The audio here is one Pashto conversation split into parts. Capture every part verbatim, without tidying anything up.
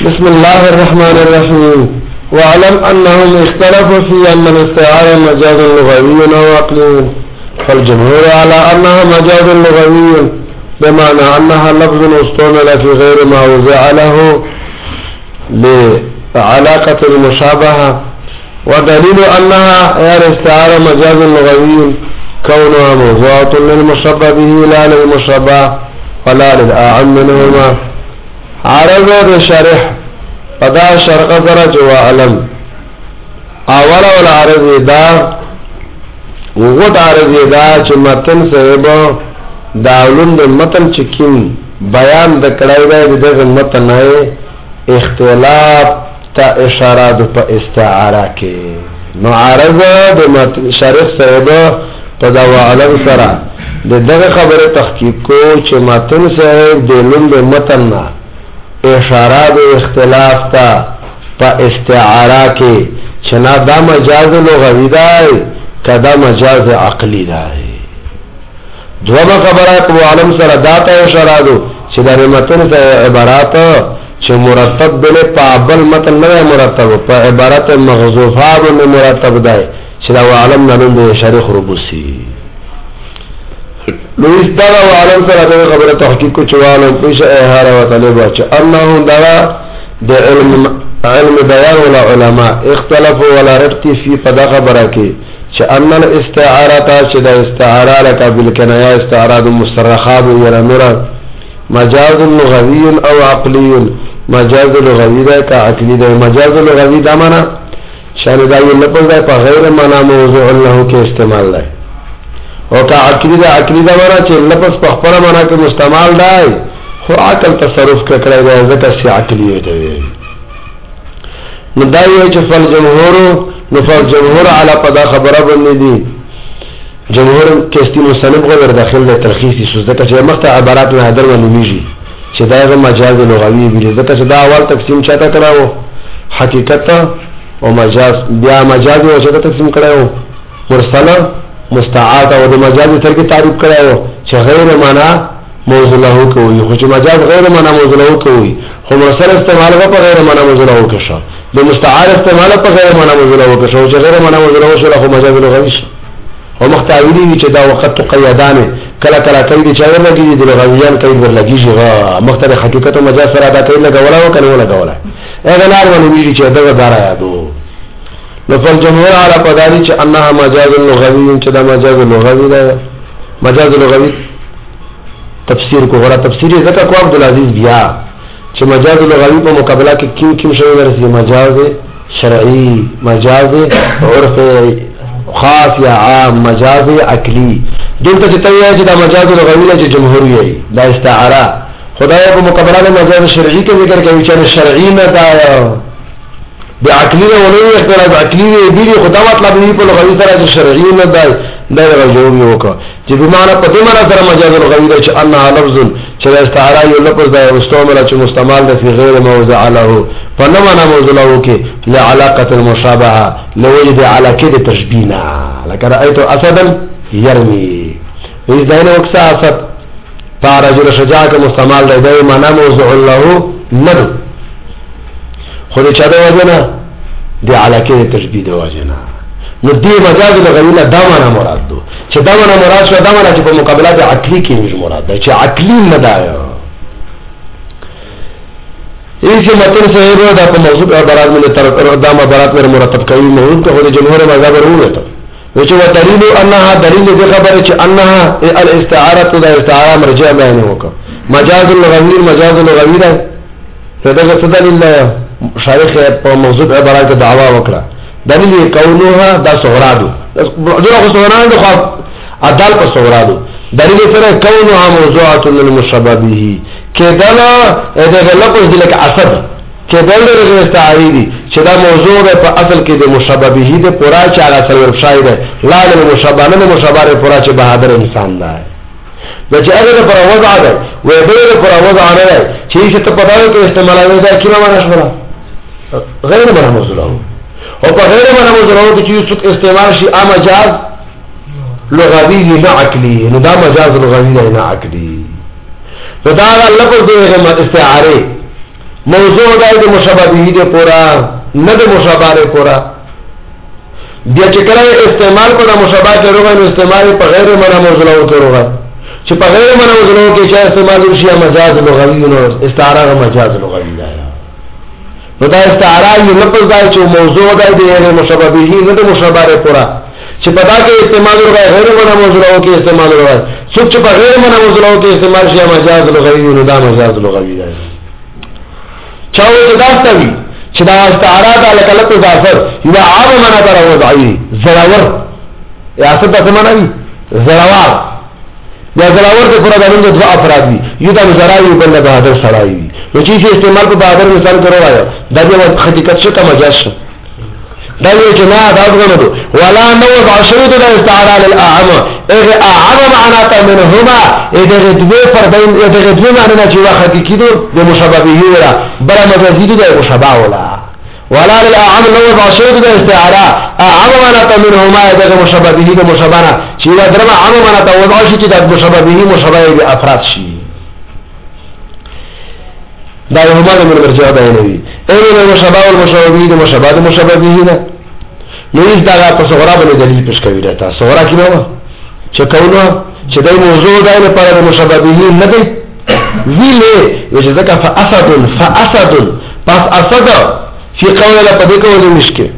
بسم الله الرحمن الرحيم. واعلم انهم اختلفوا في ان الاستعارة مجاز لغوي او عقلي، فالجمهور على انها مجاز لغوي بمعنى انها لفظ استعمل في غير ما وضع له لعلاقة المشابهة، ودليل انها هي الاستعارة مجاز لغوي كونها موضوعة للمشبه به لا للمشبه ولا للأعم منهما. عرض الشرح فدا شرق سره جو علم اول اول عرض دا وغت عرض دا چې متن صاحب داولون د متن چکین بیان د کړای دی د متن نه اختلاف تا اشاره په استعاره کې نو عرض د متن شرح صاحب په دا علم سره دغه خبره تحقیق کو چې متن صاحب د لون د متن نه اشاره د اختلاف تا په استعاره کې چنا دا مجاز لغوی دی کدا مجاز عقلی دی. دوه خبرات و علم سره داته اشاره دو چې د متن ته عبارت چې مرتب بل په بل متن نه مرتب په عبارت محذوفه باندې مرتب دی چې دا علم نه د شریخ ربوسی لو استغى وعلم سره د خبره تحقیق کو چوالو پیش احاره وطلبه چې انه دغه د علم علم بیان ولا علماء اختلافوا ولا رتي في پدا خبره کې چې ان الاستعاره چې د استعاره لك بالکنایه استعاره مسترخاب ولا نور مجاز لغوي او عقلي. مجاز لغوي ده کا عقلي ده. مجاز لغوي ده معنا شان دا یو لفظ ده په غیر معنا موضوع له کې استعمال ده، او کا عقلی دا عقلی دا معنا چې لفظ په خپل معنا کې مستعمل دی خو عقل تصرف کړی دی ځکه چې عقلی دی. نو دا یو چې فل جمهور نو فل جمهور علی قضا خبره باندې دي. جمهور کې استي مستند غیر داخل له ترخیصي سوز ځکه چې مخته عبارات نه حاضر ونی میږي چې دا یو مجاز لغوي دی ځکه چې دا اول تقسیم چاته کړو حقیقت او مجاز، بیا مجاز او چاته تقسیم کړو مرسله مستعار او د مجاز تر کې تعریف کړو چې غیر معنا موضوع له کوي، خو چې مجاز غیر معنا موضوع له کوي خو مرسل استعمال په غیر معنا موضوع له کوي، د مستعار استعمال په غیر معنا موضوع له کوي چې غیر معنا موضوع له شو خو مجاز لغوي شي. او مختاوی چې دا وخت قیدانه کله کله کوي چې ورلګي د لغویان کوي ورلګي غا مختار حقیقت او مجاز سره دا کوي لګولا او کنه لګولا اګه لار ونی چې دا دارا یادو. نفل جمهور على قداري چې انها مجاز لغوي چې دا مجاز لغوي ده. مجاز لغوي تفسیر کو غره تفسیر ذکر کو عبد العزيز بیا چې مجاز لغوي په مقابله کې کیم کیم شوی ورسي مجاز شرعي مجاز عرف خاص یا عام مجاز عقلی. دلته چې تویا چې دا مجاز لغوي نه چې جمهور یې دا استعاره خدای په مقابله کې مجاز شرعي کې ذکر کوي چې شرعي نه دا بعقلی ولې اختلاف عقلی دی خدا مطلب دی په لغوي سره شرعي نه دی دا جواب یو کا چې په معنا په دې معنا سره مجاز لغوي دی چې ان لفظ چې استعاره یو لفظ دی مستعمل چې مستعمل دی په غیر موضع له فنه معنا موضوع له کې لعلاقه المشابهه لوجد علاقه تشبيهنا لکه رايت اسدا يرمي اذا نه وکسا اسد فارجل شجاعه مستعمل دی دا معنا موضوع له نه خو دې چا د وجنه دی علاقه تشبیه د وجنه نو دې مجاز لغوي له دا معنا مراد دو چې دا معنا مراد شو دا معنا چې په مقابله د عقلی کې مش مراد دی چې عقلی نه دا یې چې متن صاحب دا په موضوع عبارات من تر دا عبارات ور مرتب کوي موضوع ته د جمهور مذهب وروته و چې ودلیل انها دلیل دې خبره چې انها الاستعاره د استعاره مرجع بیان وکړه مجاز لغوي مجاز لغوي دا څه دلیل شارح په موضوع عبارت دعوا وکړه دلیل کونها دا صغرادو دغه صغرادو خو عدال په صغرادو دلیل سره کونها موضوعه للمشبه به کدلا دغه لفظ د لک اسد کدل د استعاری چې دا موضوع په اصل کې د مشبه به د پورا چې علي سره شاید لا له مشبه نه مشبه پورا چې بهادر انسان دی دا چې هغه پر وضع ده و به پر وضع نه چې چې په پداو کې استعمالوي دا کیما معنا شوه غیر معنا موضوع او په غیر معنا موضوع کې چې استعمال شي ا مجاز لغوي نه عقلي نو دا مجاز لغوي نه عقلي فدا لفظ د استعاره موضوع دا د مشابه به د پورا نه د مشابه پورا بیا چې کله استعمال کو د مشابه کې روغه نو استعمال په غیر معنا موضوع او کې روغه چې په غیر معنا موضوع کې چې استعمال شي مجاز لغوي نو استعاره مجاز لغوي ده نو دا استعاره یو لفظ دا چې موضوع دا د مشابه به نه د مشابه پورا چې په دا کې استعمال روغه غیر معنا موضوع او کې استعمال روغه څوک چې په غیر معنا موضوع او کې استعمال شي مجاز لغوي نو دا مجاز لغوي ده چاو چې دا ستوي چې دا استعاره د لکلت ظافر یا عام معنا تر وضعي زراور یا څه د معنا وي زراور یا زراور د پورا د دوه افراد دي یو د زراوي بل د بهادر سړای وي نو چې استعمال په بهادر مثال کړو راځي دا د حقیقت څخه کا مجاز شو دا یو چې نه دا غوړو ولا نو عشرود د استعاره للاعم اغه اعم معنا ته منهما اغه دوه فردين اغه دوه معنا چې حقيقي دي د مشابه به ولا بل مجازي دي د مشابه ولا ولا للاعم نو عشرود د استعاره اعم معنا ته منهما اغه مشابه به د مشابه چې دا درما عام معنا ته وضع شي چې د مشابه به مشابه به افراد شي دا یو معنی من مرجع بیانوي اې نو مشابه او مشابه به د مشابه د مشابه به نه نو هیڅ دا په صغرا باندې دلیل پېښ کوي دا صغرا کې نو چې کولو چې دای موضوع دای لپاره د مشابه به نه دی ویلې چې ځکه فاسد فاسد پس اسد فی قول لا پدې کولې مشکل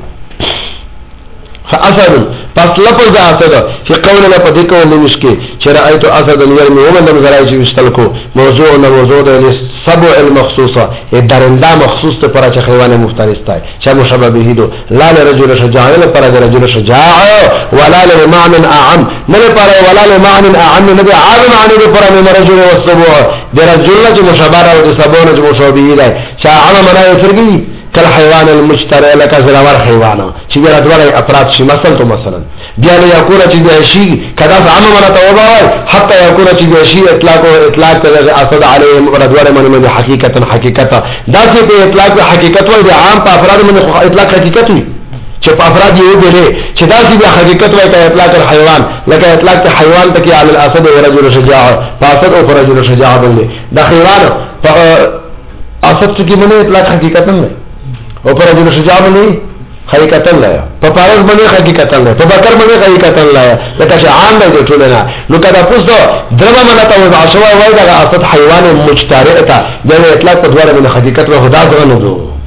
فاسد پس لفظ اسد فی قول لا پدې کولې مشکل چې رأيت اسد يرمي ومن لم زرای چې وشتلکو موضوع او موضوع د سبع المخصوصه درنده مخصوص ته پر چې حیوان مفترس تای چې مشابه به دو لا لرجل شجاع له پر رجل شجاع ولا لمعنى اعم نه پر ولا لمعنى اعم نه عام معنی د پر من رجل والسبع د رجل چې مشابه او د سبع نه مشابه دی چې عام معنی فرګي کل حیوان المشترى لك زلور حیوان چې ګر ادوار افراد شي مثلا تو مثلا بیا له یقول چې د شي کدا عام معنی توبای حتى يكون چې د شي اطلاق او اطلاق ته اسد عليهم ادوار من حقیقتا حقیقتا دا چې په اطلاق حقیقت وای د عام په افراد من اطلاق حقیقت وي چې په افراد یو دي چې دا چې حقیقت وای ته اطلاق الحيوان لکه اطلاق حیوان ته کې على الاسد ورجل شجاع فاسد او رجل شجاع باندې دا حیوان په اسد کې باندې اطلاق حقیقتا نه او پر رجل شجاع باندې حقیقتا لا په پارس باندې حقیقتا لا په بکر باندې حقیقتا لا لکه چې عام دی ټولنه نو کدا پوسټ درما منه ته وضع شو وای دا اسد حیوان مجترئ ته د اطلاق په دواره باندې حقیقت او خدا څنګه نو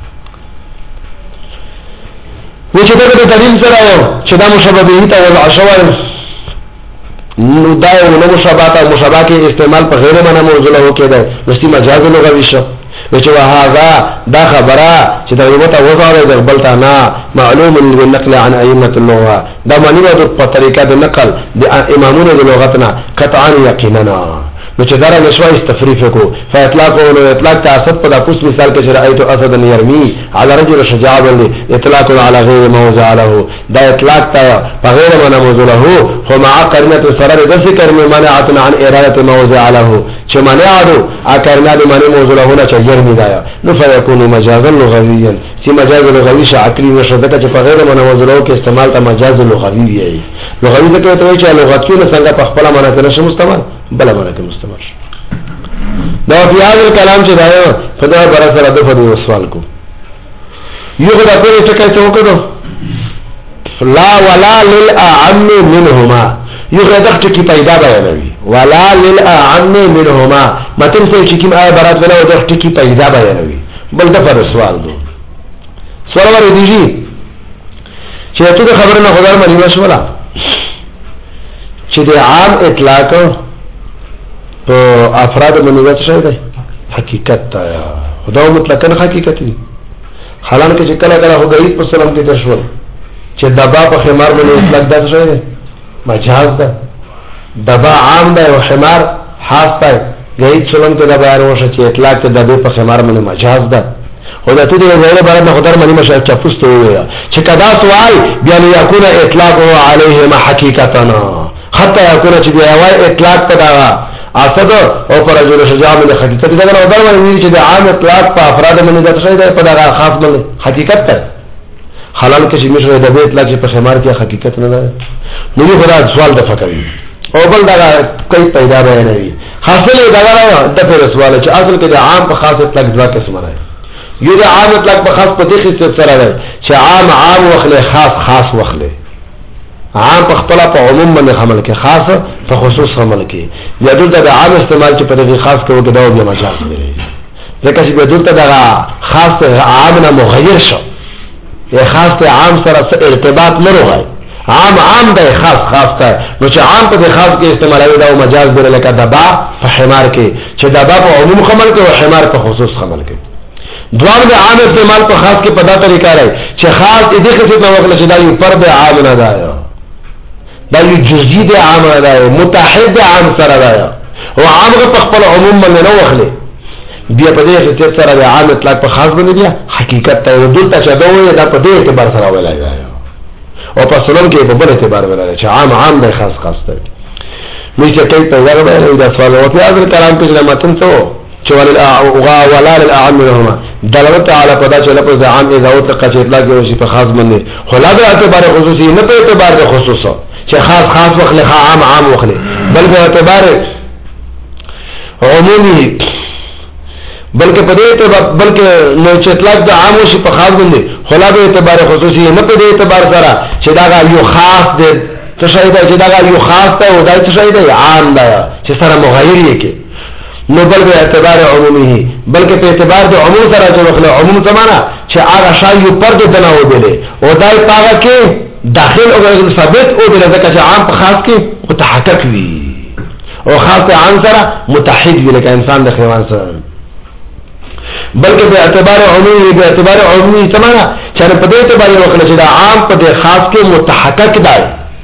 و چې دا د دلیل سره یو چې دا مشابه به ته وضع شو نو دا نو مشابه ته مشابه کې استعمال په غیر معنا موضوع هو کېده مستي مجاز لغوي شو چې وهذا دا خبره چې دا یو ته وضع د بلتا نه معلوم بالنقل عن ائمه اللغه دا معنی په طریقه د نقل د امامونو د لغتنا قطعا یقینا نو چې دارا نشوي استفریف کو فاطلاق او اطلاق تعصب په داس مثال کې چې رأيت اسد يرمي على رجل شجاع باندې اطلاق على غير موضع له دا اطلاق تا په غیر معنا موضوع له هو مع قرینه سره د ذکر منعت عن اراده موضع له چې منعو اکرنا د معنی موضوع له نه چې يرمي دا نو فيكون مجازا لغويا چې مجاز لغوي شعقلی وشدته چې په غیر معنا موضوع له کې استعمال ته مجاز لغوي وي لغوي څه کوي چې لغتونه څنګه په خپل معنا کې نشه مستعمل بل معنا کې مستمر دا په هغه کلام چې دا خدای بر سره د فدو سوال کو یو دا په څه کې څه وکړو لا ولا للاعم منهما یو غدا چې پیدا بیانوي ولا للاعم منهما متن څه چې کوم آیه برات ولا د ټکی پیدا بیانوي بل د فر سوال دو سوال ور دیږي چې ته خبره نه خدای مې مشوره چې د عام اطلاق تو افراد منوات شوی دی حقیقت تا خدا مطلقاً حقیقت دی حالانکه چې کله کله غریب په سلام کې تشول چې دبا په خمار باندې اطلاق ده شوی دی مجاز ده دبا عام ده او خمار خاص ده غریب سلام کې دبا وروشه چې اطلاق ته دبا په خمار باندې مجاز ده خدا ته دې غیر بارد نه خدای مې مشه چپسته وي چې کدا سوال بیا یکون اطلاق علیه حقیقتنا حتی یکون چې دی اطلاق ته اسد او پر رجل شجاع من حقیقت دا نه ودار وی چې د عام اطلاق په افراد باندې د څه دی په دا خاص باندې حقیقت ته حلال کې چې مشره د اطلاق په خمار کې حقیقت نه ده نو یو خدای سوال د فکرې او بل دا کوي پیدا به نه وي حاصل دا نه د په سوال چې اصل کې د عام په خاص اطلاق دوا قسمه راځي یو د عام اطلاق په خاص په دې خصيص سره دی چې عام عام وخله خاص خاص وخله عام په خپل په عموم باندې حمل کې خاص په خصوص حمل کې یا دلته د عام استعمال چې په دې خاص کې وګدا او بیا مجاز دی ځکه چې دلته د خاص عام نه مغیر شو یا خاص ته عام سره ارتباط نه راغی عام عام دی خاص خاص ته نو چې عام په خاص کې استعمالوي دا او مجاز دی لکه دبا په حمار کې چې دبا په عموم حمل کې او حمار په خصوص حمل کې دوام د عام استعمال په خاص کې په دا طریقه راځي چې خاص دې کې څه وکړل چې دا یو فرد عام نه دی دا یو جزئی د عام نه دی متحد عام سره دی او عام په خپل عموم باندې نه وخلي بیا په دې چې سره د عام اطلاق په خاص باندې بیا حقیقت ته ودلته چې دا وایي دا په دې اعتبار سره ویلای دی او په سلام کې په بل اعتبار ویلای چې عام عام دی خاص خاص دی نو چې کوي په هغه باندې دا سوال او په هغه کلام کې چې متن څه چې ولا ولا للاعم منهما دلالت على پدا چې لفظ عام اذا او تقچ اطلاق وشي په خاص باندې خلا د اعتبار خصوصي نه په اعتبار د خصوصه چې خاص خاص وخله عام عام وخله بل په اعتبار عمومي بلکې په دې اعتبار بلکې نو چې اطلاق د عام وشي په خاص باندې خلا د اعتبار خصوصي نه په دې اعتبار سره چې دا یو خاص د تشهید چې دا یو خاص ته او دا تشهید عام ده چې سره مغایر یې کې نو بل به اعتبار عمومي بلکې په اعتبار د عموم سره چې وخله عموم زمانہ چې هغه شای یو پرد دنا و دي او دای پاغه کې داخل او ثابت او د ځکه چې عام په خاص کې متحقق وي او خاص عام سره متحد وي لکه انسان د حیوان سره بلکې په اعتبار عمومي په اعتبار عمومي زمانہ چې په دې اعتبار وخله چې دا عام په خاص کې متحقق دی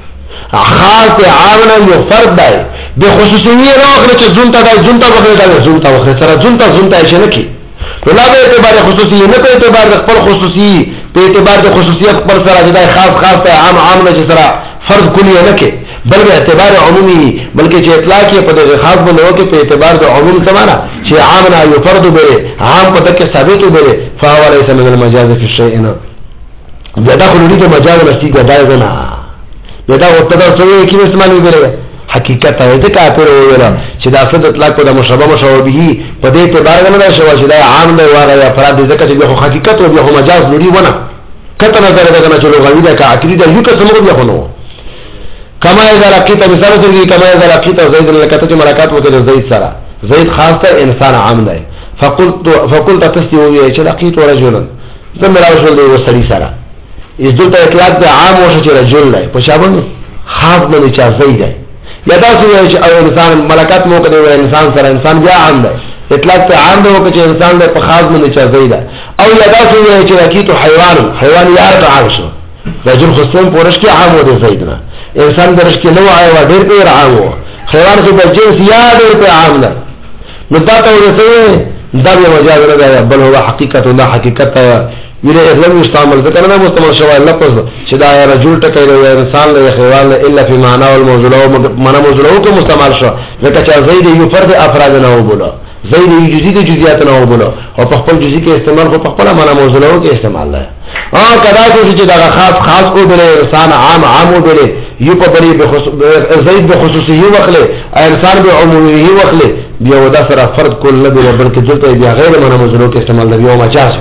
خاص عام نه یو فرد دی د خصوصي راغله چې زونته دا زونته وخت دا زونته وخت سره زونته زونته شي نه کی ولا به اعتبار خصوصي نه په اعتبار د خپل خصوصي په اعتبار د خصوصیت خپل سره دا خاص خاص عام عام نه سره فرض کلی نه کی بل به اعتبار عمومي بلکې چې اطلاق یې په دغه خاص باندې وکي په اعتبار د عموم سمانه چې عام نه یو فرد بره عام په دغه ثابت بره فهو ليس من المجاز في الشيء نه دا خو لري د مجاز لشي ګډای نه دا وته دا څه کې استعمال ویل حقیقت ته دې کافر ویل چې دا صد اطلاق په مشابه مشابه به په دې اعتبار نه شوی چې دا عام دی واغه یا فراد ځکه چې خو حقیقت او به مجاز لري ونه کته نظر دا نه چې لغوی دا کا عقیده یو څه موږ به خونو کما اذا لقيت مثال څنګه کما اذا لقيت زید لکته چې ملاقات وکړه زید سره زید خاص ته انسان عام دی فقلت فقلت تستوي چې لقيت رجلا ثم رجل دی وسړي سره اس دلته اطلاق د عام وشو چې رجل دی په شابه خاص باندې چا زید دی یا دا څه چې او انسان ملکات مو کړي و انسان سره انسان بیا عام دی اطلاق ته عام دی چې انسان د په خاص باندې چا زید او یا دا څه چې لقيت حيوان حيوان یار ته عام شو رجل خصم پورش کې عام و دی زید نه انسان درش کې نو آیا و ډېر په عام و حیوان کې د جنس یا ډېر په عام ده نو دا ته ورته دا به مجاز نه ده بل هو حقیقت نه حقیقت ویله اغلب مستعمل ذکر نه مستعمل شوی لفظ چې دا رجل ټکی دی انسان له حیوان الا فی معنا والموضوع معنا موضوع کو مستعمل شو ځکه چې زید یو فرد افراد نه و بوله زید یو جزئی د جزئیات نه و بوله او په خپل جزئی کې استعمال خو په خپل معنا موضوع کې استعمال ده اه کدا چې دا خاص خاص او بل انسان عام عام او بل یو په بری به زید به خصوصي وخله انسان به عمومي وخله بیا ودا سره فرد کول نه دی بلکې دلته بیا غیر معنا موضوع کې استعمال دی او مجاز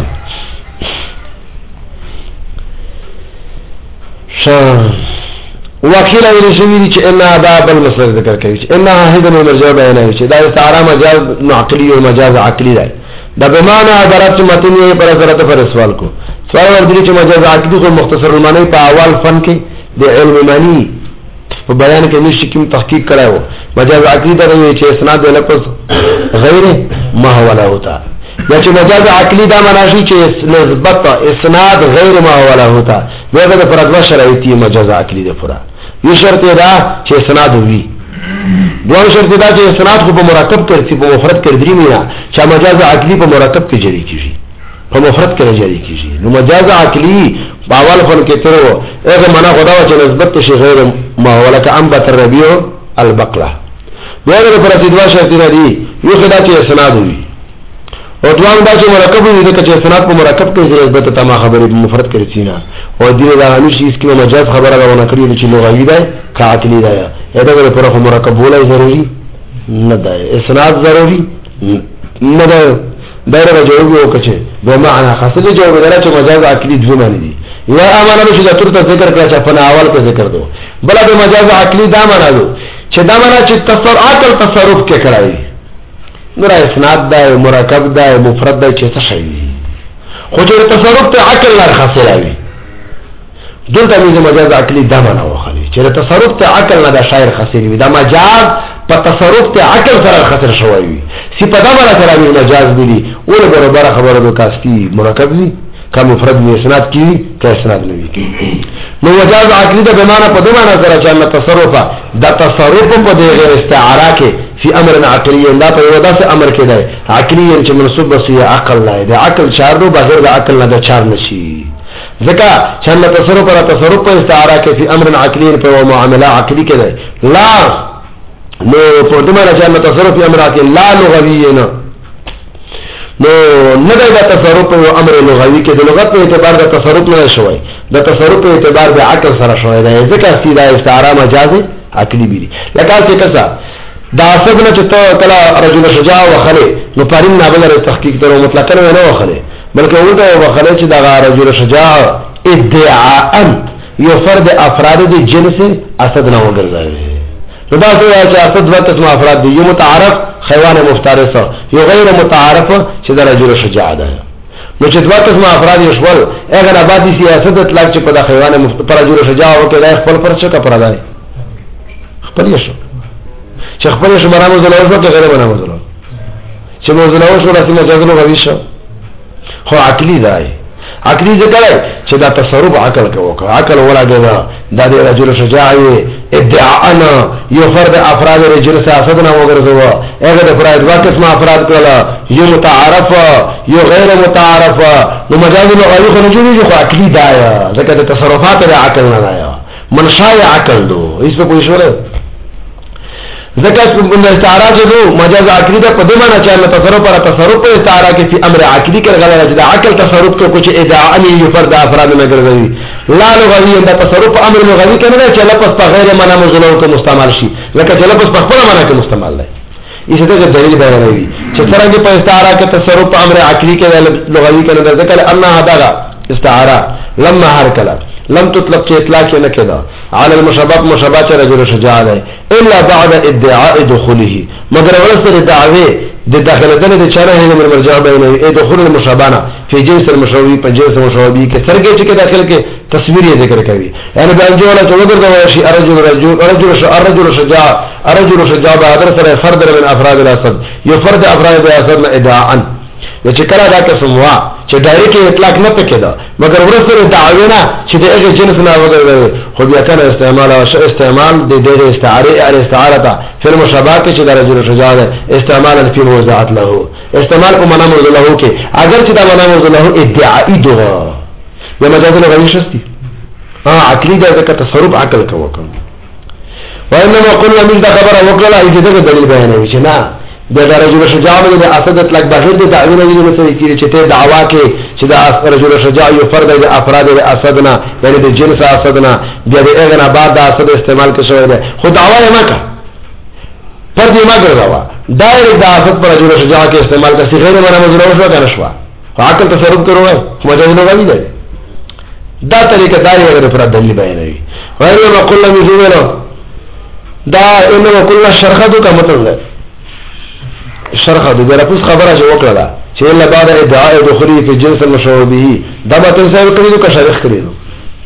وکیل ویل شوی چې ان عذاب المصدر ذکر کوي چې ان هدن مرجع بیان چې دا استعاره مجاز عقلی او مجاز عقلی دی دا به معنا درات متنی پر ضرورت پر سوال کو سوال ورته چې مجاز عقلی کو مختصر معنی په اول فن کې د علم معنی په بیان کې نشي کوم تحقیق کړو مجاز عقلی دا وی چې اسناد لفظ غیر ما هو له ہوتا یا چې مجاز عقلی دا معنی چې نسبت اسناد غیر ما هو له ہوتا دغه د پردوا شرایطي مجاز عقلی ده پورا یو شرط دا چې اسناد وي دوه شرط دا چې اسناد خو په مرکب کې په مفرد کې درې مینا چې مجاز عقلی په مرکب کې جری کیږي په مفرد کې جری کیږي نو مجاز عقلی باول فن کې تر هغه معنا خدا چې نسبت شي غیر ما هو لك انبت الربيع البقله دغه پر دوا شرط دي یو خدا چې اسناد وي او دوام دا چې مرکب وي د چې اسناد په مرکب کې نسبت ته ما خبرې په مفرد کې رسینا او دې دا همیشه اس کې مجاز خبره غوونه کړی چې لغوي ده کا عقلی ده دا پر مرکب ولای ضروری نه ده اسناد ضروری نه ده دایره جواب وکړي به معنا خاصه جواب درا چې مجاز عقلی دوه معنی دي یا امانه چې د ترته ذکر کړه چې په اول کې ذکر دو بل د مجاز عقلی دا معنا دو چې دا معنا چې تصرف عقل تصرف کې کړای نور اسناد دا مرکب دا مفرد دا چې څه شي خو چې تصرف ته عقل نه خاصه راوي دلته د مجاز عقلی دا معنا وخلي چې تصرف ته عقل نه دا شاعر خاصه وي دا مجاز په تصرف ته عقل سره خاطر شوی وي سی په دا معنا سره مجاز دي ول برابر خبره د کاستی مرکب دي کا مفرد وي اسناد کی کا اسناد نه وي نو مجاز عقلی دا به معنا په دوه معنا سره چې تصرف دا تصرف په دې غیر استعاره کې فی امر عقلی لا په یو داسې امر کې دی عقلی چې منسوب بس یې عقل نه دی عقل چار دو بغیر د عقل نه د چار نشي ځکه چې تصرف پر تصرف په استعاره کې فی امر عقلی په معامله عقلی کې دی لا نو په دې معنا چې تصرف فی امر عقلی لا لغوی نه نو نه دا تصرف په امر لغوی کې د لغت په اعتبار د تصرف نه شوی د تصرف په اعتبار د عقل سره شوی دی ځکه چې دا استعاره مجاز عقلی بي لکه چې کسا دا اصلنا چې ته کله رجل شجاع وخله نو پرین نه بل تحقیق درو مطلقاً نه وخله بلکې ولته وخله چې دا رجل شجاع ادعاء یو فرد افراد د جنس اسد نه وګرځي نو دا څه چې اسد دوه قسم افراد دي یو متعارف حیوان مفترس یو غیر متعارف چې دا رجل شجاع ده نو چې دوه قسم افراد یې شول هغه نه بعد سیاست اطلاق چې په دا حیوان مفترس رجل شجاع او کې خپل پرچه کا پرځای خپل یې شو چې خپل شو مرامو زلو شو که غیر مرامو زلو چې مو زلو شو راسي مجاز نو غوي شو خو عقلی دی عقلی ذکر چې دا تصرف عقل کوي عقل ولا دا د رجل شجاع ادعاءنا یو فرد افراد رجل سیاستنا وګرځوا هغه د فراد واقع اسم افراد کړه یو متعارف یو غیر متعارف نو مجاز نو غوي خو نه جوړي خو عقلی دی ځکه د تصرفات د عقل نه دی منشأ عقل دو هیڅ په پوښښ وره ذکر من استعاره جو مجاز عقلی دا پدې معنا چې الله تصرف پر تصرف په استعاره کې په امر عقلی کې غلا راځي دا عقل تصرف ته کچھ ادعاء یې فرد افراد نه ګرځي لا لغوی دا تصرف امر لغوی کې نه چې لفظ په غیر معنا مزلو کې مستعمل شي لکه چې لفظ په خپل معنا کې مستعمل دی ایسه دا دلیل بیانوي چې څنګه په استعاره کې تصرف په امر عقلی کې لغوی کې نه ذکر ان هدا استعاره لما هر کلا لم تطلق چې اطلاق نه کېدا على المشابه مشابه رجل شجاع ده الا بعد ادعاء دخوله مگر ورسره دعوی د داخله دنه د چاره هغه مرجع بینه ای دخول المشابهه فی جنس المشوبی په جنس مشوبی کې سرګه چې داخل کې تصویر یې ذکر کوي یعنی بیان جوړه چې وګور دا شی ارجل رجل رجل ارجل شجاع ارجل شجاع به سره فرد من افراد الاسد یو فرد افراد الاسد ادعاء چې کله دا قسم وا چې ډایرکټ اطلاق نه پکېدا مگر ورسره دعوینا چې دغه جنس نه وګرځي خو بیا کنه استعمال او استعمال د دې استعاره ال استعاره فی المشابهه چې د رجل شجاع استعمالا فی موضعات له استعمال کو معنا موضوع له کې اگر چې دا معنا موضوع له ادعائی دوه یا مجاز له غوښ شتي ها عقلی دا د تصرف عقل کوي وانما قلنا من دا خبره وکړه چې دغه دلیل بیانوي چې نه د رجل شجاع د اسد اطلاق بغیر د تعویل نه مسلې کیږي چې ته دعوا کې چې د رجل شجاع یو فرد د افراد د اسدنا یعنی د جنس اسدنا بیا د هغه نه بعد د اسد استعمال کې شوی دی خو دعوا یې مکه پر دې ما ګرځاوا دایره د اسد پر رجل شجاع کې استعمال کې غیر معنا مجرور شو کنه شو عقل تصرف کروه مجاز نه غوي دی دا طریقه دایره پر دلیل بیانوي وایو نو کله میږي دا انه کله شرخه کا مطلب ہے شرخه د لفظ خبره چې وکړه چې الا بعد ادعاء دخولي في جنس المشوبه دا به تاسو کړی نو شرخ کړی نو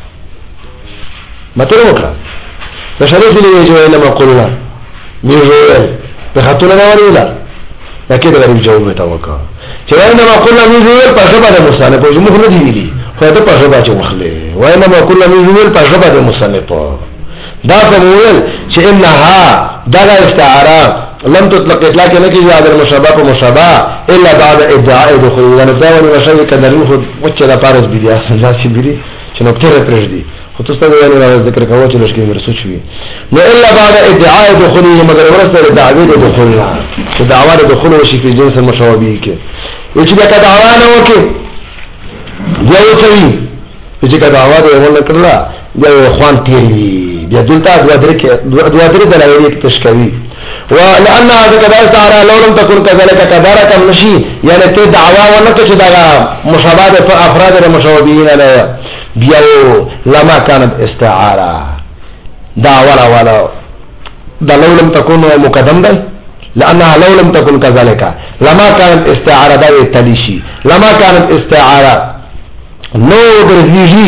مته وکړه دا شرخ دی چې الا ما قلنا میږي په خاطر نه وریلا اکه دا غریب جواب ته وکړه چې الا ما قلنا میږي په شبه د مصالح په موږ نه دی ویلي خو دا په شبه چې مخله وای نه ما قلنا میږي په شبه د مصالح دا کومول چې انها دا استعاره لم تطلق اطلاق نه کیږي د مشابهه په مشابهه الا بعد ادعاء دخول ولذا ولو شيء کدرین خو وچه د پارس بیا ځاسي بری چې نو تر پرېږ دي خو تاسو ته یې ذکر کوو چې لږ کې مرسوچ وي نو الا بعد ادعاء دخول مگر ورسره دعوی د دخول چې دعوا د دخول شي په جنس مشابهه کې چې دا دعوا نه وکي بیا وڅوي چې دا دعوا د ول کړلا بیا خوان تیری بیا دلته دوه درې کې دوه درې دلایل تشکوي ولأن هذا كذا استعاره لو لم تكن كذلك كذلك مشي يعني ته دعوا ونکه چې دا مشابهه په افراد المشابهين له بیا لما كانت استعاره دا ولا ولا دا لو لم تكن مقدم ده لانها لو لم تكن كذلك لما كانت استعاره دا تلشي لما كانت استعاره نو درجي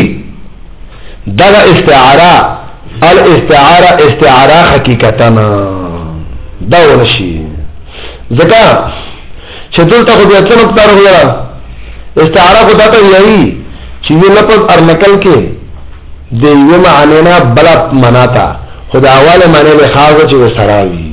دا استعاره الاستعاره استعاره حقیقتنا دا ونشي ځکه چې دلته خو بیا څه نقطه راغله استعاره خو دا ته یی چې یو لفظ ار نقل کې د یو معنی نه بل مناتا خدای اواله معنی له خاصه چې وسراوي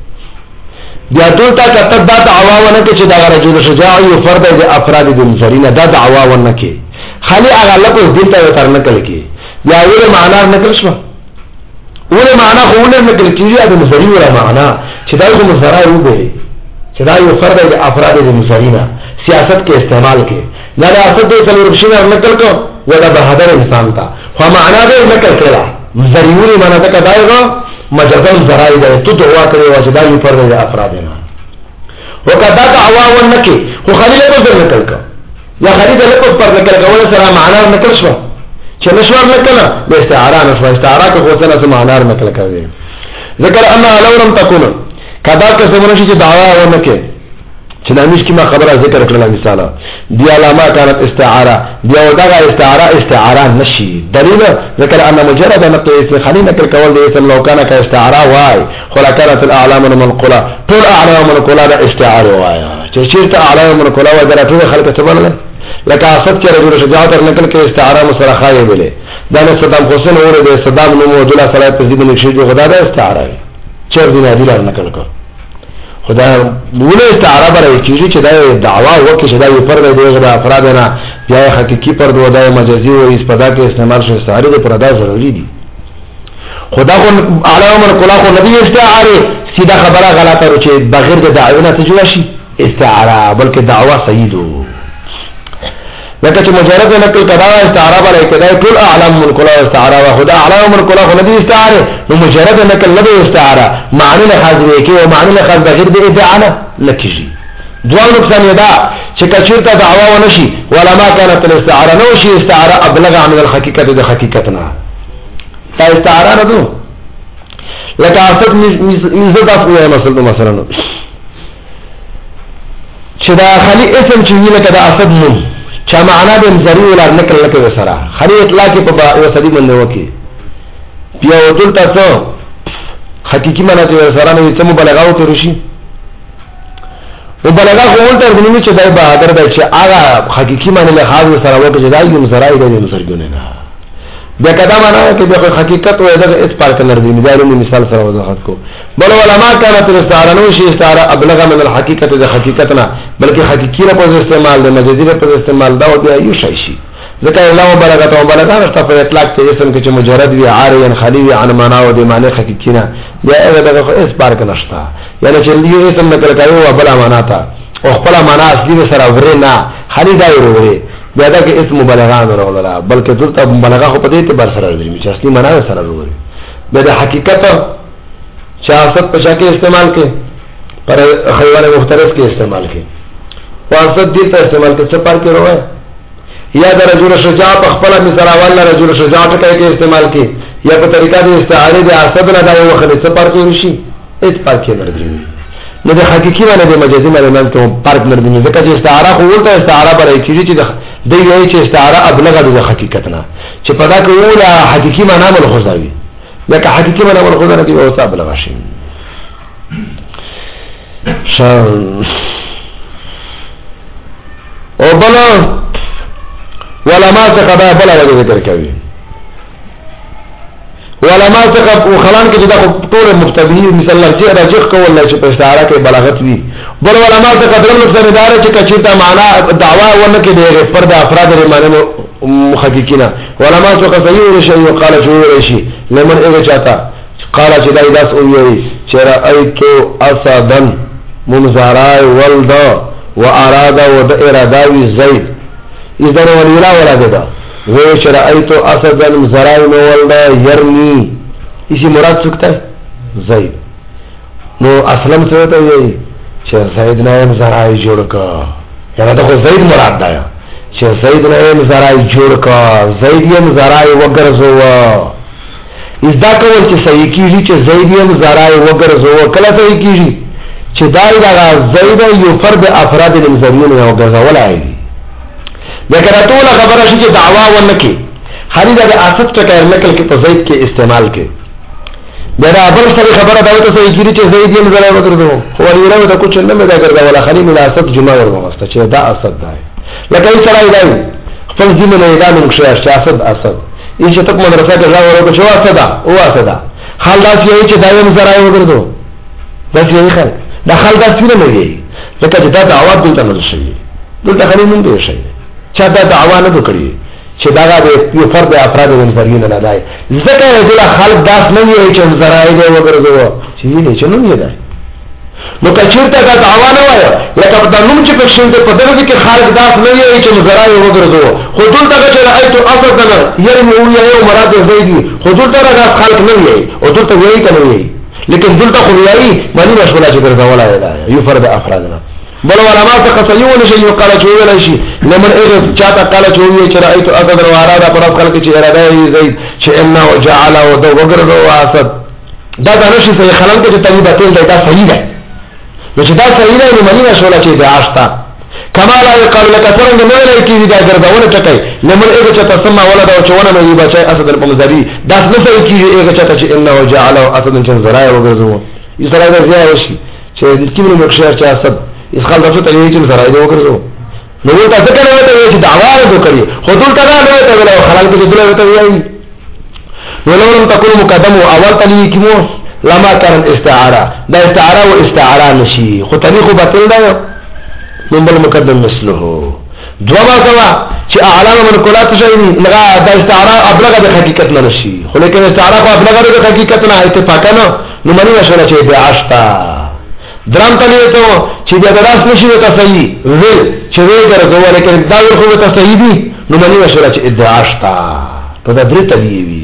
بیا دلته کته دا دعواونه کې چې دا رجل شجاع یو فرد د افراد د منظرین دا دعواونه کې خالي هغه لفظ دلته تر نقل کې بیا یو معنی نقل شو وله معنا خو نه نقل کیږي د مصری ولا معنا چې دا یو مصری و به چې دا یو فرد د افراد د مصرینا سیاست کې استعمال کې نه د اسد د څلورشنه نقل کو ولا بهادر انسان تا خو معنا به نقل کړه مصری وله معنا دا کداغه مجازن زرای ده تو دعوا کوي او چې دا یو فرد د افراد نه وکدا دعوا ونکي خو خلیل په نقل کو یا خلیل له پر نقل کول سره معنا نقل شو چې نشوار نکله د استعاره نشو استعاره کو څه نه معنا نکله کوي ذکر ان لو لم تكن کدا که څنګه شي چې دعوا ونکه چې د مش کی ما خبره ذکر کړل مثال دی علامه كانت استعاره دی او دا استعاره استعاره نشي دلیل ذکر ان مجرد نقل اسم خلی نکل کول دی اسم لو كان كاستعاره وای خلا كانت الاعلام منقوله طول اعلام منقوله دا استعاره وای چې چیرته اعلام منقوله و درته خلک څه بلل لکه اسد کې رجل شجاع تر نقل کې استعاره مسرخه ویلې دا نه صدام حسین اوره د صدام نو موجوده صلاح تزيد من شي جو خدا دا استعاره چر دینه دی لار نقل کو خدا مولا استعاره برای چیزی چې دا دعوا وکړي چې دا یو پر دی د افراد نه یا حقيقي پر دوه د مجازي او استفاده کې استعمال شوی استعاره د پر ادا ضروری دي خدا کو علامه کلا کو نبی استعاره سیده خبره غلطه رو چې بغیر د دعوی نه تجوا شي استعاره بلکې دعوا صحیح دو لکه چې مجرد نقل کدا استعاره برای کدا ټول اعلام من کلا استعاره او خدا اعلام من کلا خو نبی استعاره نو مجرد نقل نه استعاره معنی له حاضر کې او معنی له خاص بغیر د ادعاء لکېږي دوه نقصان دا چې کچیرته دعوا ونشي ولا ما كانت الاستعاره نو شي استعاره ابلغ من الحقيقه د حقیقتنا تا استعاره نه دو لکه اسد مزه دا کوه مثلا مثلا چې دا خلی اسم چې لکه دا اسد نو چا معنا د مزری ولا نقل لکه وسره خلی اطلاق په وسدی باندې وکي بیا ودل تاسو حقيقي معنا چې وسره نه څه مبالغه وته رشي مبالغه کوول تر دې چې دای بهادر دی چې هغه حقيقي معنا له حال سره وکړي چې دای یو مزرای دی مسرګونه نه بیا کدا معنا کې د حقیقت او د اثبات کنه دې مثال مثال سره وضاحت کو بل علماء كانت الاستعاره نو شي استعاره ابلغ من الحقيقه د حقیقتنا بلکې حقيقي لپاره استعمال د مجازي لپاره استعمال دا او یو شي شي ذکر الله وبرکاته وبرکاته استفاد اطلاق ته اسم کې چې مجرد وی عارض خلی وی عن معنا او د معنی حقيقي نه بیا هغه دغه اثبات کنه شتا یعنی چې یو اسم نقل کوي او بل معنا تا او خپل معنا اصلي سره ورنه خلی دا وروري بیا دا کې اسم مبالغه نه راغله بلکې دلته مبالغه خو په دې ته بر سره وري چې اصلي معنا سره وروري به د حقیقت سیاست په شکل استعمال کې پر خیال مختلف کې استعمال کې واسط دې ته استعمال کې څه پر کې روه یا د رجل شجاع په خپل مثال والا رجل شجاع ته کې استعمال کې یا په طریقه د استعاره د اسد نه دا یو خلک څه پر کې وشي هیڅ پر کې نه دی نو د حقيقي معنی د مجازي معنی نه ته فرق نه دی ځکه چې استعاره خو ولته استعاره برای کیږي چې د یوه چې استعاره ابلغ د حقیقت نه چې پدا کوله حقيقي معنی مل خوځوي لکه حقيقي معنی مل خوځنه کې او صاحب ابلغ شي شان او بلا علماء څخه دا بل وجه ذکر کوي علماء څخه خلان کې دا ټول مبتدی مثال لږه راجح کول چې په استعاره کې بلاغت وي بل علماء څخه د نظر دار چې کچېتا معنا دعوا ونه کې د فرد افراد لري معنی محققینا علماء څخه صحیح شي او قال جوړ شي لمن اگه چاته قال چې دا داس او وی چې رايتو اسدن منزارای ولد واراد ود اراداوي زید اذن ولولا ولا ده وی چې رايتو اسدن منزارای ولد يرمي اسی مراد څوک ته زید نو اسلم څه ته وایي چې زید نه هم زرای جوړ کا یا دا خو زید مراد دی چې زید نه هم زرای جوړ کا زید هم زرای وګرځو از دا کول چې صحیح کیږي چې زید هم زرای وګرځو کله صحیح کیږي چې دای دا زید یو فرد افراد المزرین او وګرځول دی لیکن ټول خبره شي چې دعوا ونکي خالي دا اسد ټکر نکل کې په زید کې استعمال کې دا ابل سره خبره دا ته صحیح کیږي چې زید هم زرای وګرځو خو ولې دا کوم نه مې دا ګرځا ولا خالي مل اسد جمعه ورغسته چې دا اسد دی لکه یې سره دی خپل ځینې نه دا موږ شي اسد اسد یې چې تک مدرسه کې راو ورو چې اسد او اسد حال دا چې دا هم زرای وګرځو دا چې خل دا خل دا څه نه دی لکه چې دا دعوا دلته نه شي دلته خالي مونږ دی شي چا دا دعوا نه وکړي چې دا د یو فرد افراد منفردین نه دی ځکه چې خلک داس نه وي چې زرای دی وګرځو چې نه چې نه دی نو کچورته دا دعوا نه وایي لکه دا نوم چې پښین ته په دغه کې خلک داس نه وي چې زرای وګرځو خو دلته چې راځي ته اصل کنه یعنی یو یو مراد زیدی خو دلته دا خلک نه وي او دلته وایي کنه وي لیکن دلته خو وایي معنی مشغوله چې ګرځول دی یو فرد افراد نه بل علماء څخه صحیح شي یو قال چوي شي لمن اغه چاته قال چوي چې رايت اقدر وارا پر خلق چې اراده یې زید چې انه جعل او دو وګرځو اسد دا دا نشي صحیح خلک چې طریقه ته دا صحیح ده نو چې دا صحیح ده نو معنی شولا چې دا عاشتا کما لا يقال لك څنګه نه ویل کیږي دا ګرځول ټکای لمن اغه چې تسمع ولدا او چونه نه بچای اسد په مزاري دا نه صحیح کیږي اغه چې انه جعل او اسد چې زرايا وګرځو یې سره دا ځای شي چې کیمنو مخشر چې اسد اس خال رسو ته یې چې زرايا وګرځو نو ته څنګه نه وته چې دعوا وکړي خو ټول کدا نه وته ویل خلک دې دله وته وایي ولورم تكون مقدم اول تلی کیمو لما كان استعاره دا استعاره او استعاره نشي خو طریق باطل دا من بل مقدم مثله دوما سوا چې اعلام من کولات شي لغا دا استعاره ابلغه د حقیقت نه نشي خو لیکن استعاره خو ابلغه د حقیقت نه اتفاقا نو معنی نشوله چې به عاشتا درام تلیه تو چې بیا دراس نشي وته صحیح وی چې وی ګرځول لیکن دا ورخه وته صحیح دي نو معنی نشوله چې ادعا شتا په دا درې تلیه وی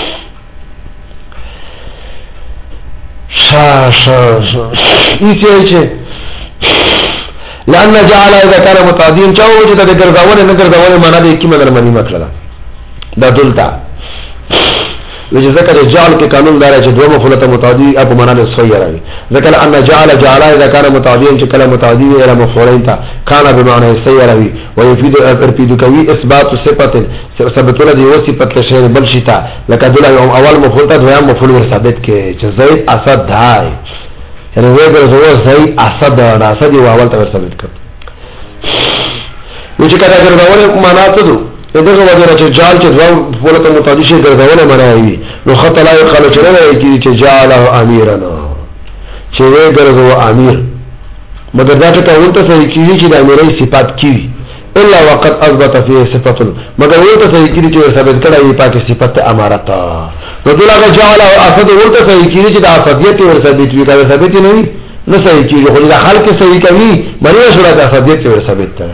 شا شا شا ایچه ایچه لأن جعل اذا كان متعدين چاو چې دا ګرځول نه ګرځول معنا دې کی مدر معنی مطلب دا دلتا وجه ذکر جعل کې قانون دار چې دوه مفعول متعدی ابو معنا له صحیح راوي ذکر ان جعل جعل اذا كان متعديا چې کلمه متعدی الى مفعولين تا كان بمعنى صحیح راوي ويفيد ترتيب کوي اثبات صفه ثبتونه دی صفت شی بل شتا لکه دله یوم اول مفعول ته دویم مفعول ور ثابت کې چې زید اسد دای یعنی وګورئ زو زید اسد دا اسد یو اول ته ثابت کړ نو چې کله ګرځول معنا څه دو دغه وجه چې جعل چې دوه مفعول متعدی شی ګرځول معنا وي نو خط لا يقال چې نه وایي چې جعله امیرنا چې وی ګرځو امیر مگر دا ته ولته صحیح کیږي چې د امیرای صفات کیږي الا وقد اثبت فيه صفه مگر ولته صحیح کیږي چې ثابت کړه یې پاتې صفت امارت نو دغه جعله اسد ولته صحیح کیږي چې د افضیت ور ثابت وي دا ثابت نه وي نو صحیح کیږي خو د خلق صحیح کوي مریه شوړه د افضیت ور ثابت ده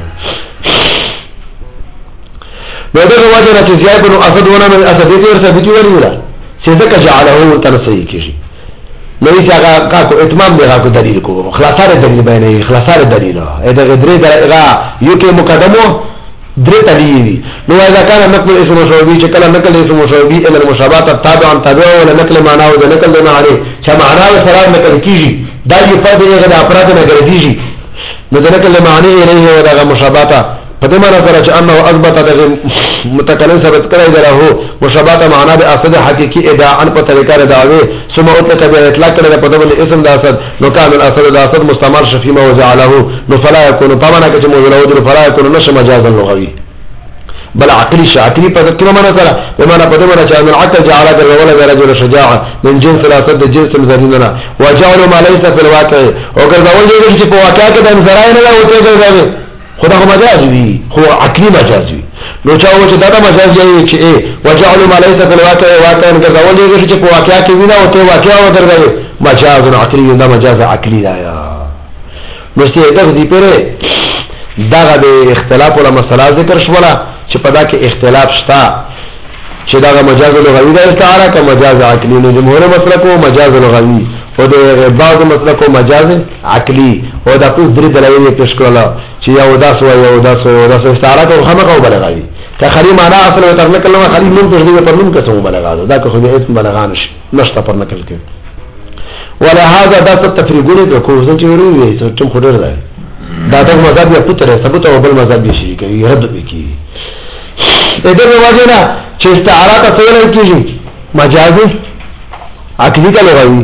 نو دغه وجه چې زیاد بن اسد ونه من افضیت ور ثابت ویلا چې ځکه جعله ورته صحیح کیږي نو یې هغه کا کو اتمام دی هغه دلیل کو خلاصاره دلیل بیانې خلاصاره دلیل دا درې دا یو کې مقدمو درې دلیل نو اذا كان نقل اسم مشابه چې کله نقل اسم مشابه الى المشابهات التابع تابع ولا نقل معنا او نقل نه معنی چې معنا سره نقل کیږي دا یو فرد یې د افراد نه ګرځي نو د نقل معنی الیه او د مشابهات په دې معنی سره چې انه اثبت د متکلم ثبت کړی دی له مشابهت معنا د اسد حقيقي ادعاء ان په طریقه د دعوی ثم اطلق به اطلاق کړی په دغه اسم د اسد نو کان الاسد د اسد مستعمل شفیما وجعله نو فلا يكون طبعا چې موجود فلا يكون نش مجاز لغوي بل عقلي شعقلي په دغه معنی سره په معنی په دې معنی چې ان العقل جعل الرجل رجل شجاع من جنس الاسد جنس مزرنا وجعل ما ليس في الواقع او ګرځول دي چې په واقع کې د زراعي نه وته ګرځي خدا هو مجاز وی هو عقلی مجاز وی نو چاو چې دا مجاز یې چې اے وجعل ما ليس في الواقع واقع ګرځول دي چې په واقع کې وینا او ته واقع و درغوي مجاز عقلی دا مجاز عقلی دا یا نو چې دغه دی پره دا د اختلاف ولا مسله ذکر شولا چې په دا کې اختلاف شتا چې دا مجاز لغوي ده استعاره که مجاز عقلی. نو جمهور مسلک او مجاز لغوي او د بعض مسلک او مجاز عقلی او دا ټول درې دلایل پیش کړل چې یو دا سو یو دا سو دا سو استعاره کو خمقه او بلغوي که خلی معنا اصل او ترنه کلمه خلی نوم تشدید پر نوم کسو بلغاو دا که خو دې اسم بلغان شي نشته پر نکل کې ولا هذا دا تفریقونه د کوزن چې وروي ته ټم خډر ده دا د مذهب یو پتره ثبوت او بل مذهب شي کوي رد وکي د دې وجه نه چې استعاره ته ویل کیږي مجاز عقلی کا لغوي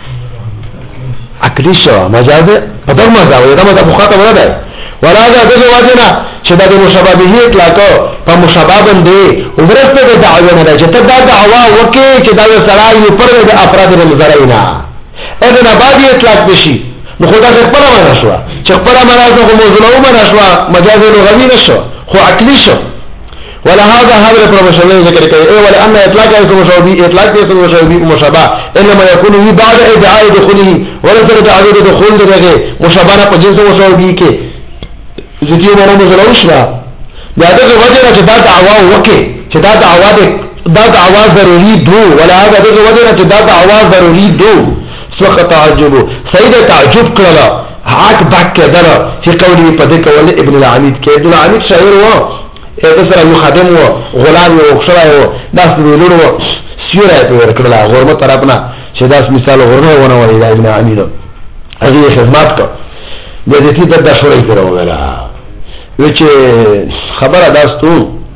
عقلی شو مجاز په دغه مذهب دا مذهب خاطر نه ده ولا دا د وجه نه چې دا د مشابه به اطلاق په مشابه باندې ورسته د دعوه نه ده چې دا دعوه وکي چې دا سړی پر د افراد المزرعینا اذن بعد اطلاق بشي نو خدا خپل معنا شو چې خپل معنا زه موضوع معنا شو مجاز لغوي نشو خو عقلی شو ولا هذا هذا البروفيشنال ذکر کوي اي ولا ان اطلاق اسم مشابه اطلاق اسم مشابه مشابه انما يكون بعد ادعاء دخوله ولا تدعي دخول دغه مشابهه په جنس مشابه کې ځکه موږ موضوع شو دا دغه وجه چې دا دعوا وکي چې دا دعوا دا دعوا ضروري دو ولا هذا دغه وجه چې دا دعوا ضروري دو سوخ تعجب سید تعجب کړه حق بک کړه چې قولي په دې کول ابن العمید کې ابن العمید شاعر و اته سره یو خادم و غلام و خشلا و داس ویلو و سیره په ورکړه غرمه طرفنا چې داس مثال غرمه ونه ولې ابن العمید هغه خدمات کو د دې ته د شورای کړه ولا وچه خبره داستو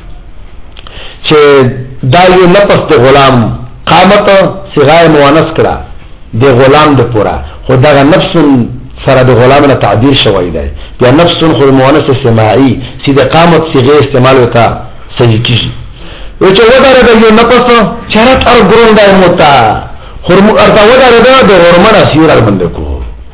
چې دا یو لفظ د غلام قامت صيغه مؤنث کړه د غلام د پورا خدای نفس سره د غلام نه تعبیر شوی دی یا نفس خو مؤنث سماعي چې د قامت صيغه استعمال وتا صحیح کیږي وچه وداره د یو نفس چرته ار ګرون دی موتا خرم ارته وداره د ورمنه سیرال باندې کو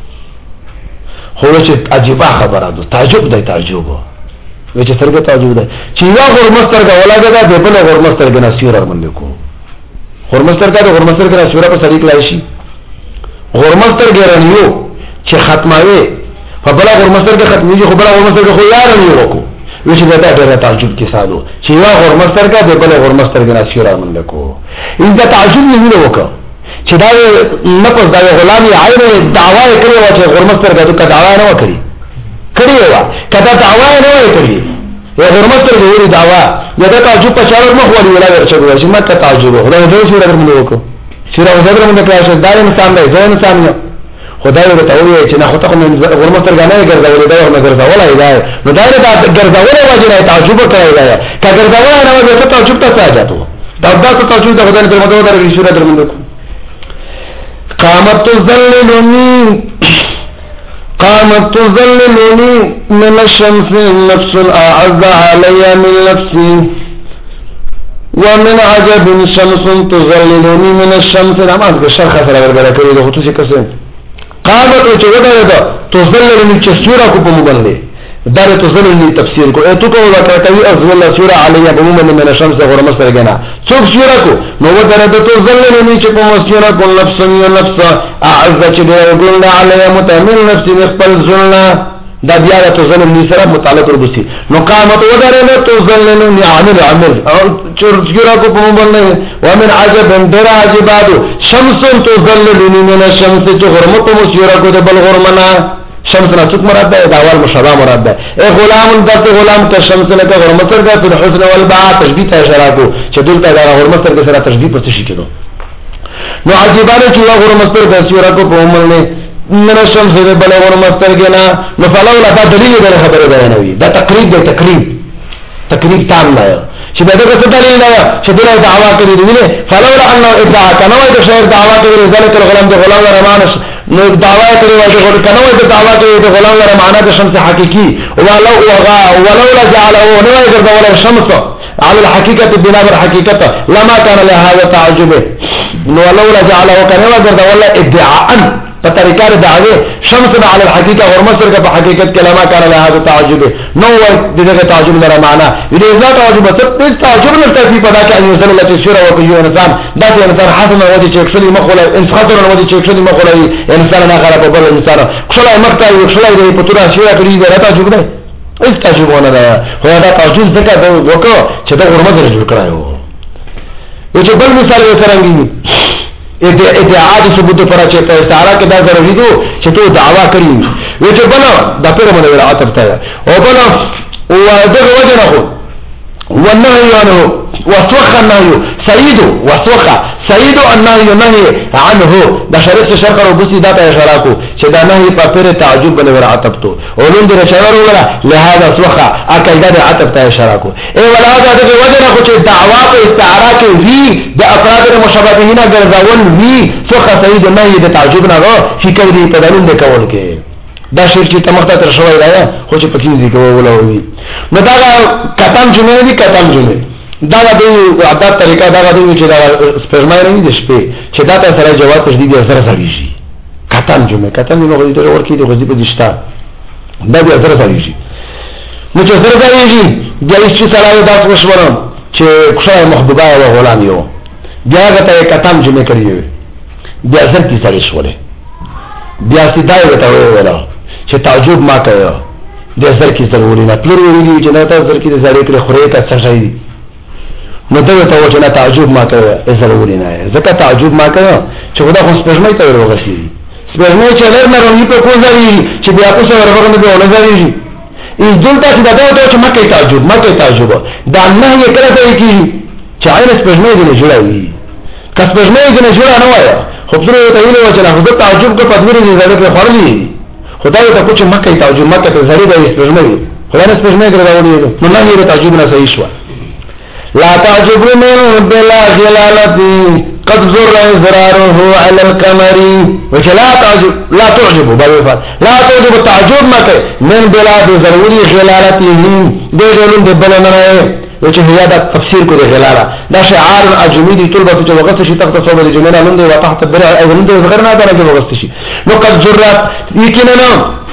خو چې عجيبه خبره ده تعجب دی تعجب وچه څنګه تعجب ده چې یو غرمستر کا ولاده ده د بل غرمستر کې نسیرال باندې کو غرمستر کا د غرمستر کې نسیرال په طریق لایشي غرمستر ګرانیو چې ختماوي په بل غرمستر کې ختميږي خو بل غرمستر کې خو یار نه وکړو وچه دا ډېر تعجب کې ساده چې یو غرمستر کا د بل غرمستر کې نسیرال باندې کو ان دا تعجب نه وکړو چې دا نفس دا غلامي عین دعوا کوي چې غرمستر کا د دعوا نه وکړي کړي وا کدا دعوا نه وکړي یا غرمستر دی دعوا یا دا تعجب په چارو مخ ولې ولا ورچو چې مت تعجب خدای دې شو درمنو وکړو شیرا وزدر من کلاش دار انسان دی ځای انسان نه خدای دې ته وایي چې نه خو ته غرمستر غنه ګرځولې دا نه ګرځولای دا نو دا دې ګرځولې وجه تعجب کوي دا کا ګرځولای نه وجه تعجب ته ساجاتو دا دا تعجب ته خدای دې مدو در شیرا درمنو قامت تذللني قامت تذللني من الشمس النفس الأعز علي من نفسي ومن عجب شمس تذللني من الشمس نماز بشرخ سره ورګه د خصوصي کسه قامت چې ودا ده تذللني چې سورہ کو په مبلې دا تذللني تفسیر کو اته کو وکړه کوي از الله سورہ علی عموما من الشمس غرم سره غنا څوک سورہ کو نو ودا ده تذللني چې په مسیره کو نفس یو نفس اعز چې دی ګل علی متمن نفس خپل ځلنا دا بیا د تذللني سره متعلق وربسي نو قامت ودا ده تذللني عامل عامل سورہ کو په مبلې ومن عجب در عجباد شمس تذللني من الشمس چې غرم په مسیره کو د بل غرمنا شمس نه څوک مراد ده دا اول مشابه مراد ده اے غلام دته غلام ته شمس نه ته غرمتر ده په حسن والباء تشبیه ته اشاره کو چې دلته دا غرمتر کې سره تشبیه پته شي کېدو نو عجیبانه چې غرمتر د سیره کو په عمر نه من الشمس ده بل غرمتر کې نه نو فلولا دا دلیل ده خبره بیانوي دا تقریب ده تقریب تقریب تام ده چې دا څه دلیل ده چې دغه دعوا کوي دی فلولا انه ادعا کنه د شعر دعوا کوي ذلك الغلام ده غلام رمانش نو دعوا کوي چې کنه د دعوا کوي د غلام رمانه د شمس حقيقي ولو وغا ولولا جعله نو يقدر ولا الشمس على الحقيقه بناء الحقيقه لما كان لهذا تعجب ولولا جعله كان يقدر ولا ادعاء بطريقه دعوه شمس على الحقيقه ورمسر کا حقیقت کلمہ کار لهذا تعجب نو دغه تعجب لره معنا دې ذات تعجب څه تعجب نه تفي پدا کې ان ينزل التي سوره وكيو انسان دا انسان حسن ودي چې خپل مخوله ان خطر ودي چې خپل مخوله انسان نه غره په بل انسان خپل مخته یو خپل دې په تور اشیاء کړی دا تعجب نه اس تعجب نه دا هو دا تعجب ځکه وکړه چې دا ورمه جوړ کړایو و چې بل مثال یې څرنګه ادعا د ثبوت پر چې په استعاره کې دا ضروري دي چې ته دعوا کړی و چې بل د پیر باندې عطف ته او بل او دغه وجه نه خو والنهي عنه وسوخ النهي سيد وسوخ سيد النهي نهي عنه دا شرط شرط او بوسي دا ته اشاره کو چې دا نهي په پیر تعجب باندې ور عطف تو او لون دې شعر ولا لهذا سوخ اکل دا عطف ته اشاره کو اي ولا دا دغه وجه نه خو چې دعوا په استعاره کې وی د افراد مشابهین ګرځول وی سوخ سيد نهي د تعجب نه فکر دې په دلون د کول کې دا شعر چې تمخته تر شوی راځي خو چې پکې دي کوو ولوي نو دا کتم جمله دي کتم جمله دا د عادت طریقه دا د چې دا سپرمای نه دي شپې چې دا تاسو سره جواب تجدید سره سړيږي کتم جمله کتم نو غوډي ته ورکی دي غوډي په دشتا دا به سره سړيږي نو چې سره سړيږي د هیڅ سره دا څه وشورم چې خوشاله محبوبه او غلام یو بیا غته کتم جمله کړی بیا ځکه سره شوله بیا سیدای وته ویلا چې تعجب ما کوي د سر کې ضروري نه پلور ویلي چې نه تاسو سر کې زړې کړې خوري ته څه شي نو ته ته چې نه تعجب ما کوي ضروري نه ځکه تعجب ما کوي چې خدا خو سپېژمې ته ورغسي سپېژمې چې لر نه رنګي په کوزاري چې بیا په سره ورغنه به ولزاري ای دلته چې دا ته چې ما کوي تعجب ما کوي تعجب دا نه یې کړه ته کی چې عین سپېژمې دې جوړوي کس سپېژمې دې جوړه نه وای خو پرې ته ویلو چې نه خو تعجب کو پدوی دې زړه په خورلي خدای ته کوم مکه تعجب مکه ته زری د سپېژمې خدای نه سپېژمې کړو نو نه یې تعجب نه صحیح شو لا تعجب من بلا جلالتي قد زر ازراره على القمر ولا تعجب لا تعجب بالفعل لا تعجب تعجب مکه من بلا ضروري جلالتي دې ډول د بلنه وچه هي دا تفسير کو غلاله دا شعار اجمي دي طلبه چې وغت شي تحت صوب الجمله لند وتحت البرع ايضا لند غيرنا دا نه وغت شي نو قد جرات يمكننا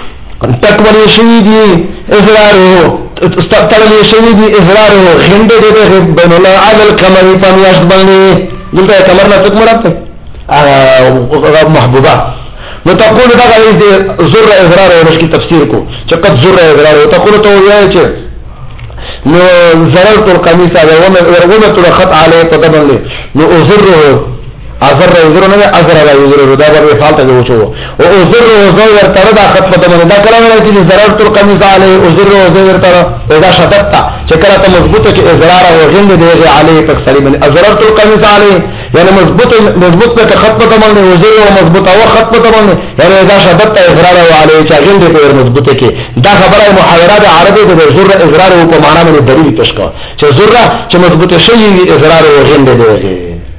تکمل شي دي اظهاره استقبل شي دي اظهاره غند دي بين الله على الكمال فمياش بني دلته کمرنا تکمرته محبوبه نو تقول دا غي زر اظهاره ورشي تفسير کو چې قد زر اظهاره تقول تو يا چې نو زررت القميص ورغمت الخط عليه قدما لي نو ازره ازر ازر نه ازر را ازر دا به فالته وچو او ازر زور تر دا خط قدما دا کلام راځي چې زررت القميص عليه ازر زور تر دا شدت چې کله ته مضبوطه چې ازرار او غند دی عليه تکسری بن ازررت القميص عليه یعنی مضبوط مضبوط ته خط قدما له ازر او مضبوط او خط قدما یعنی دا شدت ازرار او عليه چې غند دی مضبوطه کې دا خبره محاورات عربي د زر ازرار او په معنا باندې دلیل تشکا چې زر چې مضبوطه شي ازرار او غند دی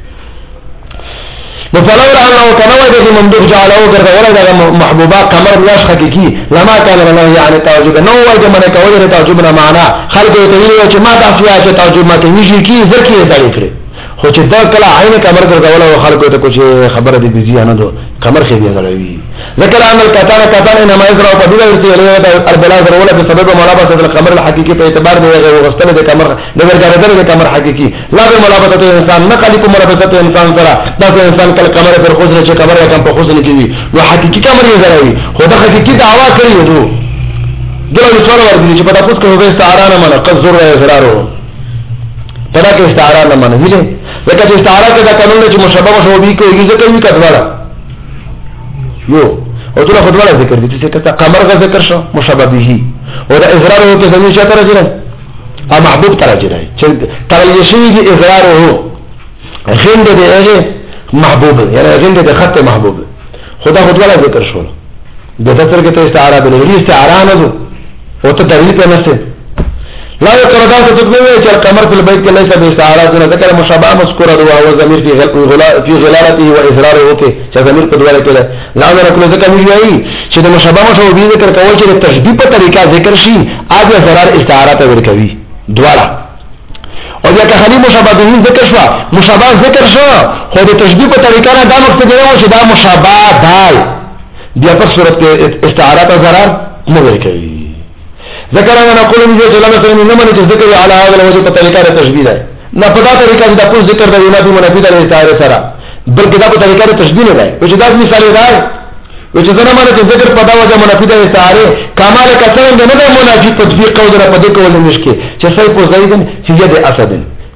نو فلور انه كنوى به ممدوح جعله غير محبوبا قمر ملاش حقيقي لما كان لنا يعني تعجب نو وجه من كوي تعجبنا معنا خلق يتويل چې ما تاسو یا تعجب ما کوي کی ذکر ذلك خو چې دا کله عین قمر ګرځول او خلق ته کوم خبره دي بيزي نه دو قمر خې دی غلوي ذکر عمل کتانه کتانه انما يزرع فضيله ارتياله اربلا ضروله بسبب ملابسه القمر الحقيقي په اعتبار دی غوستنه د قمر د ورګردل د قمر حقيقي لا به ملابسه انسان نه خالق ملابسه انسان سره دا انسان کله قمر پر خوځره چې قمر کم په خوځنه کوي نو حقيقي قمر یې غلوي خو دا حقيقي دعوا کوي دو دغه څور ورګي چې په تاسو کې به استعاره نه منه قد زر ازراره پدا کې استعاره نه منه ویلې لکه چې استعاره کې دا قانون چې مشابه مشابه کوي ځکه وی کړه یو او ټول خدواله ذکر دي چې کته قمر غ ذکر شو مشابه به او دا اظهار هو کې زمي شته راځي ا محبوب تر راځي چې تر یې شي دي اظهار هو غند دي هغه محبوب یعنی غند دي خط محبوب خدا خدواله ذکر شو د تفسیر کې ته استعاره به لري استعاره نه او ته دلیل په نسه لا يقرأ ذات تقبله چې القمر في البيت کې ليس باستعاره نه ذکر مشابه مذکوره او هو ضمیر في في غلالته واظهاره وته چې ضمیر په دواله کې لا نه کله ذکر ویایي چې د مشابه مشابه ذکر کول چې د تشبیه په طریقه ذکر شي اځه ضرر استعاره ته ورکوي دواړه او بیا که خلی مشابه ذکر شو مشابه ذکر شو خو د تشبیه په طریقه نه دا مقصد دی چې دا مشابه دال بیا په صورت کې استعاره ته ضرر نه ورکوي ذکر انا نقول ان جل مثلا انما ذکر على هذا الوجه بطريقه التشبيه ده نه په دا طریقه دا په ذکر د وینا په منافي د استعاره سره بلکې دا په طریقه د تشبيه نه ده چې دا مثال دی چې څنګه معنی چې ذکر په دا وجه منافي د استعاره کمال کثر نه نه منافي تطبیق او د په دې کول نشي چې سې په زیدن چې د اسد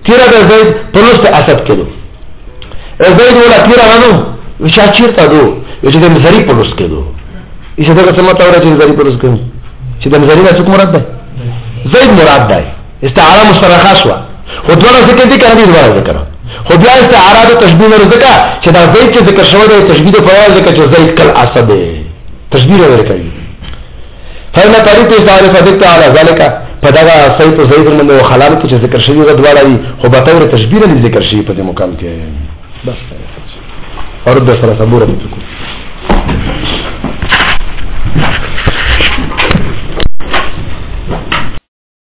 تیرا د زید پلوست اسد کېدو زید ولا تیرا غنو وشا چیرته دو چې د مزری پلوست کېدو ایشه دا څه مطلب راځي مزری پلوست کېدو چې د مزری نه څوک مراد ده زید مراد ده استعاره مسترخص وا خو دغه ذکر دي کړي دغه ذکر خو بیا استعاره د تشبیه ورزکه چې دا زید چې ذکر شوی دی تشبیه په فواز ذکر چې زید کل اسد تشبیه ورکړي فإن طريق استعاره فدت على ذلك فدغه سید زید من او خلال کې چې ذکر شوی د دواړه وي خو په تور تشبیه نه ذکر شي په دې مقام کې بس اور د سره صبر وکړو